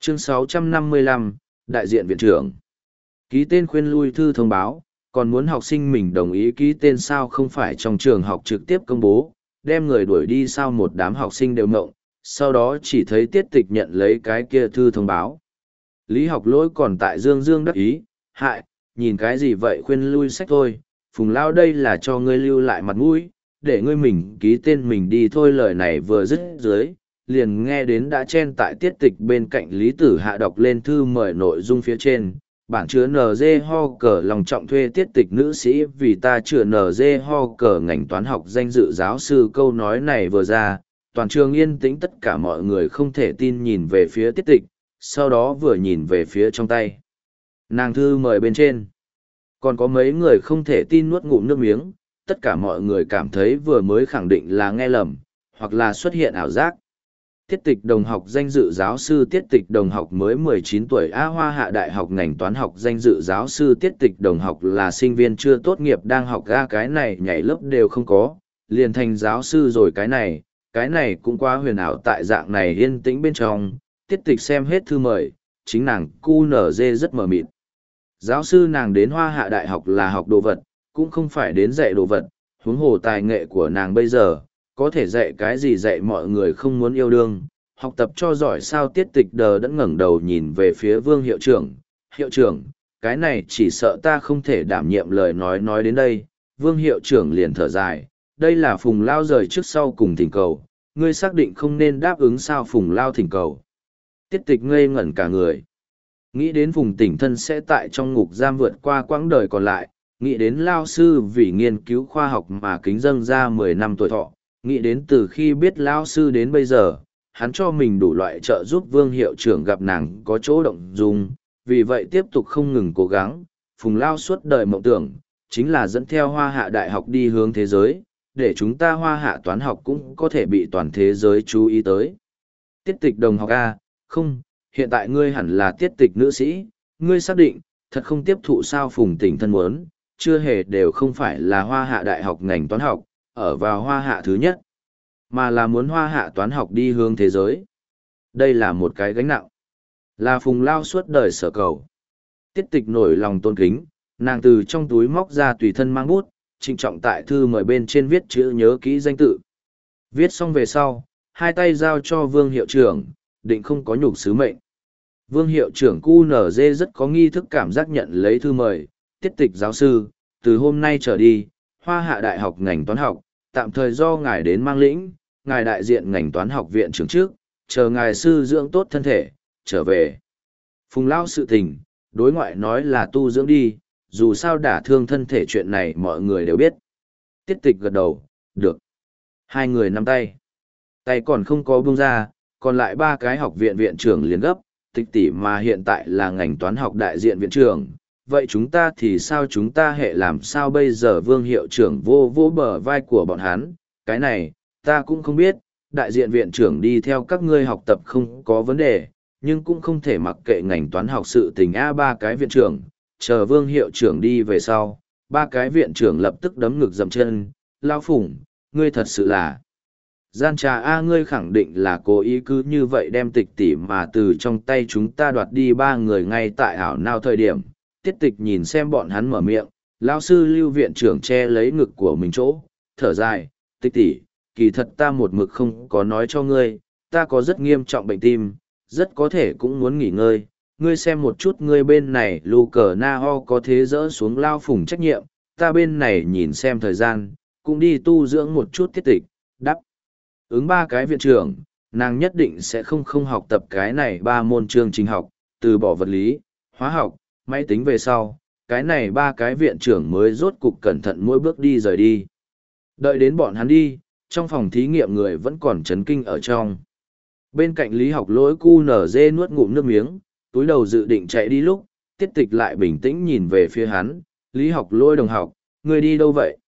Chương 655, đại diện viện trưởng. Ký tên khuyên lui thư thông báo, còn muốn học sinh mình đồng ý ký tên sao không phải trong trường học trực tiếp công bố, đem người đuổi đi sao một đám học sinh đều mộng, sau đó chỉ thấy Tiết Tịch nhận lấy cái kia thư thông báo. Lý Học Lỗi còn tại dương dương đắc ý, hại, nhìn cái gì vậy khuyên lui sách thôi, Phùng Lao đây là cho ngươi lưu lại mặt mũi, để ngươi mình ký tên mình đi thôi. Lời này vừa dứt dưới, liền nghe đến đã chen tại Tiết Tịch bên cạnh Lý Tử Hạ đọc lên thư mời nội dung phía trên. Bản chứa NG ho cờ lòng trọng thuê Tiết Tịch nữ sĩ vì ta chữa NG ho cờ ngành toán học danh dự giáo sư. Câu nói này vừa ra, toàn trường yên tĩnh, tất cả mọi người không thể tin nhìn về phía Tiết Tịch, sau đó vừa nhìn về phía trong tay nàng thư mời bên trên. Còn có mấy người không thể tin nuốt ngụm nước miếng, tất cả mọi người cảm thấy vừa mới khẳng định là nghe lầm, hoặc là xuất hiện ảo giác. Tiết Tịch đồng học danh dự giáo sư, Tiết Tịch đồng học mới 19 tuổi, Hoa Hạ Đại học ngành toán học danh dự giáo sư. Tiết Tịch đồng học là sinh viên chưa tốt nghiệp đang học, cái này nhảy lớp đều không có, liền thành giáo sư rồi. Cái này cũng quá huyền ảo. Tại dạng này yên tĩnh bên trong, Tiết Tịch xem hết thư mời, chính nàng QNZ rất mờ mịt. Giáo sư nàng đến Hoa Hạ Đại học là học đồ vật, cũng không phải đến dạy đồ vật, huống hồ tài nghệ của nàng bây giờ, có thể dạy cái gì dạy mọi người không muốn yêu đương, học tập cho giỏi sao. Tiết Tịch đờ đẫn ngẩng đầu nhìn về phía Vương hiệu trưởng. Hiệu trưởng, cái này chỉ sợ ta không thể đảm nhiệm. Lời nói đến đây, Vương hiệu trưởng liền thở dài, đây là Phùng Lao rời trước sau cùng thỉnh cầu, ngươi xác định không nên đáp ứng sao? Phùng Lao thỉnh cầu. Tiết Tịch ngây ngẩn cả người. Nghĩ đến Phùng Tỉnh Thân sẽ tại trong ngục giam vượt qua quãng đời còn lại, nghĩ đến Lao sư vì nghiên cứu khoa học mà kính dâng ra 10 năm tuổi thọ, nghĩ đến từ khi biết Lao sư đến bây giờ, hắn cho mình đủ loại trợ giúp. Vương hiệu trưởng gặp nàng có chỗ động dung, vì vậy tiếp tục không ngừng cố gắng. Phùng Lao suốt đời mộng tưởng, chính là dẫn theo Hoa Hạ Đại học đi hướng thế giới, để chúng ta Hoa Hạ toán học cũng có thể bị toàn thế giới chú ý tới. Tiết Tịch đồng học A, không, hiện tại ngươi hẳn là Tiết Tịch nữ sĩ, ngươi xác định, thật không tiếp thụ sao? Phùng Tỉnh Thân muốn, chưa hề đều không phải là Hoa Hạ Đại học ngành toán học, ở vào Hoa Hạ thứ nhất, mà là muốn Hoa Hạ toán học đi hướng thế giới. Đây là một cái gánh nặng, là Phùng Lao suốt đời sở cầu. Tiết Tịch nổi lòng tôn kính, nàng từ trong túi móc ra tùy thân mang bút, trịnh trọng tại thư mời bên trên viết chữ nhớ kỹ danh tự. Viết xong về sau, hai tay giao cho Vương hiệu trưởng, định không có nhục sứ mệnh. Vương hiệu trưởng QNZ rất có nghi thức cảm giác nhận lấy thư mời. Tiết Tịch giáo sư, từ hôm nay trở đi, Hoa Hạ Đại học ngành toán học, tạm thời do ngài đến mang lĩnh, ngài đại diện ngành toán học viện trưởng trước, chờ ngài sư dưỡng tốt thân thể, trở về. Phùng Lao sự tình, đối ngoại nói là tu dưỡng đi, dù sao đả thương thân thể chuyện này mọi người đều biết. Tiết Tịch gật đầu, được. Hai người nắm tay. Tay còn không có buông ra, còn lại ba cái học viện viện trưởng liền gấp, Tịch tỷ mà hiện tại là ngành toán học đại diện viện trưởng, vậy chúng ta thì sao? Chúng ta hệ làm sao bây giờ? Vương hiệu trưởng vô bờ vai của bọn hắn, cái này, ta cũng không biết, đại diện viện trưởng đi theo các ngươi học tập không có vấn đề, nhưng cũng không thể mặc kệ ngành toán học sự tình. Ba cái viện trưởng, chờ Vương hiệu trưởng đi về sau, ba cái viện trưởng lập tức đấm ngực dậm chân, Lao Phùng, ngươi thật sự là gian trà. Ngươi khẳng định là cố ý cứ như vậy đem Tịch tỷ mà từ trong tay chúng ta đoạt đi. Ba người ngay tại ảo nào thời điểm, Tiết Tịch nhìn xem bọn hắn mở miệng, Lao sư Lưu viện trưởng che lấy ngực của mình chỗ, thở dài, Tịch tỷ, kỳ thật ta một mực không có nói cho ngươi, ta có rất nghiêm trọng bệnh tim, rất có thể cũng muốn nghỉ ngơi. Ngươi xem một chút ngươi bên này lù cờ na ho có thế dỡ xuống. Lao Phùng trách nhiệm, ta bên này nhìn xem thời gian, cũng đi tu dưỡng một chút. Tiết Tịch đáp ứng ba cái viện trưởng, nàng nhất định sẽ không học tập cái này ba môn chương trình học, từ bỏ vật lý, hóa học, máy tính về sau, cái này ba cái viện trưởng mới rốt cục cẩn thận mỗi bước đi rời đi. Đợi đến bọn hắn đi, trong phòng thí nghiệm người vẫn còn chấn kinh ở trong. Bên cạnh Lý Học Lỗi QNZ nuốt ngụm nước miếng, túi đầu dự định chạy đi lúc, Tiết Tịch lại bình tĩnh nhìn về phía hắn, Lý Học Lỗi đồng học, ngươi đi đâu vậy?